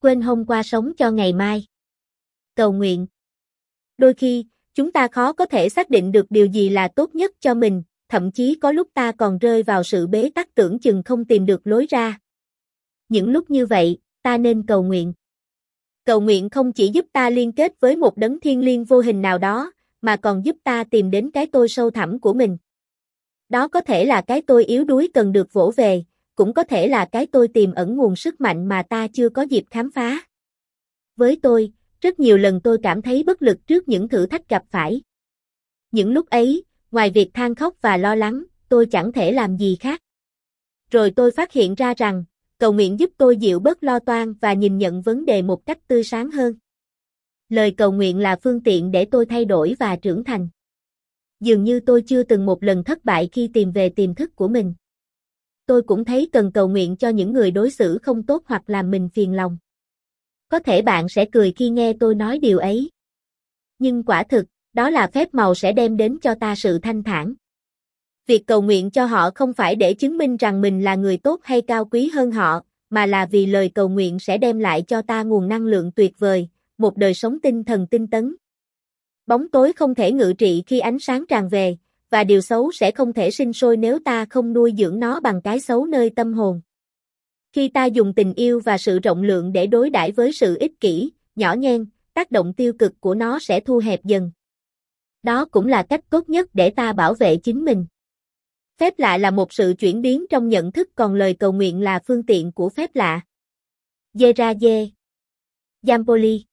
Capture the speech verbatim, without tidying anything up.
quên hôm qua sống cho ngày mai. Cầu nguyện. Đôi khi, chúng ta khó có thể xác định được điều gì là tốt nhất cho mình, thậm chí có lúc ta còn rơi vào sự bế tắc tưởng chừng không tìm được lối ra. Những lúc như vậy, ta nên cầu nguyện. Cầu nguyện không chỉ giúp ta liên kết với một đấng thiêng liêng vô hình nào đó, mà còn giúp ta tìm đến cái tôi sâu thẳm của mình. Đó có thể là cái tôi yếu đuối cần được vỗ về, cũng có thể là cái tôi tiềm ẩn nguồn sức mạnh mà ta chưa có dịp khám phá. Với tôi, rất nhiều lần tôi cảm thấy bất lực trước những thử thách gặp phải. Những lúc ấy, ngoài việc than khóc và lo lắng, tôi chẳng thể làm gì khác. Rồi tôi phát hiện ra rằng, cầu nguyện giúp tôi dịu bớt lo toan và nhìn nhận vấn đề một cách tươi sáng hơn. Lời cầu nguyện là phương tiện để tôi thay đổi và trưởng thành. Dường như tôi chưa từng một lần thất bại khi tìm về tiềm thức của mình. Tôi cũng thấy cần cầu nguyện cho những người đối xử không tốt hoặc làm mình phiền lòng. Có thể bạn sẽ cười khi nghe tôi nói điều ấy. Nhưng quả thực, đó là phép màu sẽ đem đến cho ta sự thanh thản. Việc cầu nguyện cho họ không phải để chứng minh rằng mình là người tốt hay cao quý hơn họ, mà là vì lời cầu nguyện sẽ đem lại cho ta nguồn năng lượng tuyệt vời, một đời sống tinh thần tinh tấn. Bóng tối không thể ngự trị khi ánh sáng tràn về, và điều xấu sẽ không thể sinh sôi nếu ta không nuôi dưỡng nó bằng cái xấu nơi tâm hồn. Khi ta dùng tình yêu và sự rộng lượng để đối đãi với sự ích kỷ, nhỏ nhen, tác động tiêu cực của nó sẽ thu hẹp dần. Đó cũng là cách tốt nhất để ta bảo vệ chính mình. Phép lạ là một sự chuyển biến trong nhận thức, còn lời cầu nguyện là phương tiện của phép lạ. Gerard Zampoli